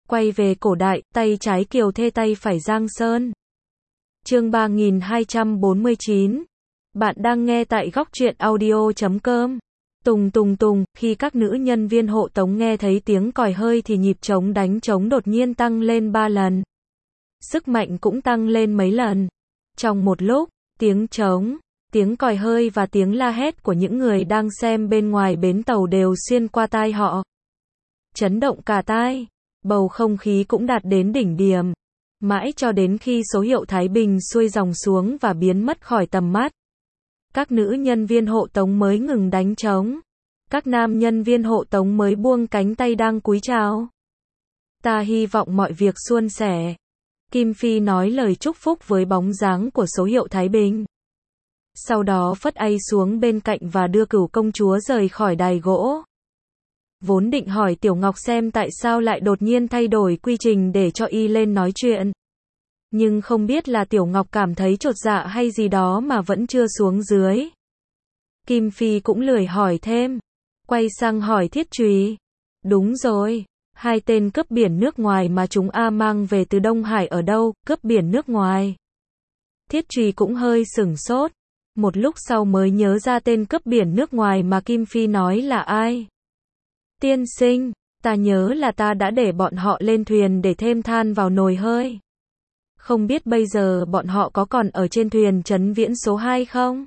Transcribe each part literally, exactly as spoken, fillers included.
Quay về cổ đại, tay trái Kiều Thê tay phải Giang Sơn. Chương ba nghìn hai trăm bốn mươi chín. Bạn đang nghe tại góc truyện audio chấm com. Tùng tùng tùng, khi các nữ nhân viên hộ tống nghe thấy tiếng còi hơi thì nhịp trống đánh trống đột nhiên tăng lên ba lần. Sức mạnh cũng tăng lên mấy lần. Trong một lúc, tiếng trống, tiếng còi hơi và tiếng la hét của những người đang xem bên ngoài bến tàu đều xuyên qua tai họ. Chấn động cả tai, bầu không khí cũng đạt đến đỉnh điểm. Mãi cho đến khi số hiệu Thái Bình xuôi dòng xuống và biến mất khỏi tầm mắt, các nữ nhân viên hộ tống mới ngừng đánh trống. Các nam nhân viên hộ tống mới buông cánh tay đang cúi chào. Ta hy vọng mọi việc suôn sẻ. Kim Phi nói lời chúc phúc với bóng dáng của số hiệu Thái Bình. Sau đó phất tay xuống bên cạnh và đưa Cửu công chúa rời khỏi đài gỗ. Vốn định hỏi Tiểu Ngọc xem tại sao lại đột nhiên thay đổi quy trình để cho y lên nói chuyện. Nhưng không biết là Tiểu Ngọc cảm thấy chột dạ hay gì đó mà vẫn chưa xuống dưới. Kim Phi cũng lười hỏi thêm. Quay sang hỏi Thiết Trùy. Đúng rồi, hai tên cướp biển nước ngoài mà chúng A mang về từ Đông Hải ở đâu, cướp biển nước ngoài? Thiết Trùy cũng hơi sửng sốt. Một lúc sau mới nhớ ra tên cướp biển nước ngoài mà Kim Phi nói là ai. Tiên sinh, ta nhớ là ta đã để bọn họ lên thuyền để thêm than vào nồi hơi. Không biết bây giờ bọn họ có còn ở trên thuyền Trấn Viễn số hai không?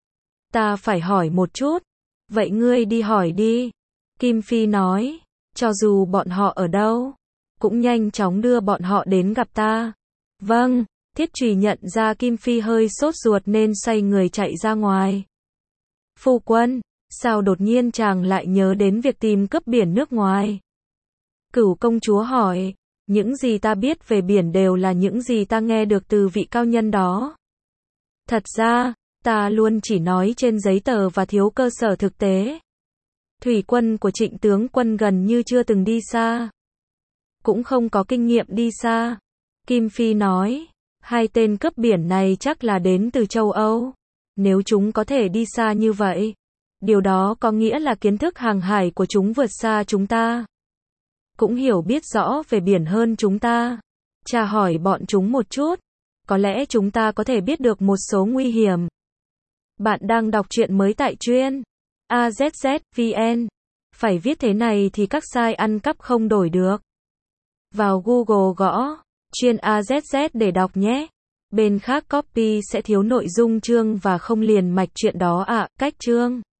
Ta phải hỏi một chút. Vậy ngươi đi hỏi đi. Kim Phi nói, cho dù bọn họ ở đâu, cũng nhanh chóng đưa bọn họ đến gặp ta. Vâng, Thiết Trùy nhận ra Kim Phi hơi sốt ruột nên xoay người chạy ra ngoài. Phu quân, sao đột nhiên chàng lại nhớ đến việc tìm cướp biển nước ngoài? Cửu công chúa hỏi, những gì ta biết về biển đều là những gì ta nghe được từ vị cao nhân đó. Thật ra, ta luôn chỉ nói trên giấy tờ và thiếu cơ sở thực tế. Thủy quân của Trịnh tướng quân gần như chưa từng đi xa. Cũng không có kinh nghiệm đi xa. Kim Phi nói, hai tên cướp biển này chắc là đến từ châu Âu. Nếu chúng có thể đi xa như vậy, điều đó có nghĩa là kiến thức hàng hải của chúng vượt xa chúng ta. Cũng hiểu biết rõ về biển hơn chúng ta. Tra hỏi bọn chúng một chút. Có lẽ chúng ta có thể biết được một số nguy hiểm. Bạn đang đọc truyện mới tại truyện a zét zét vê en. Phải viết thế này thì các site ăn cắp không đổi được. Vào Google gõ truyện a zét zét để đọc nhé. Bên khác copy sẽ thiếu nội dung chương và không liền mạch chuyện đó ạ. À, cách chương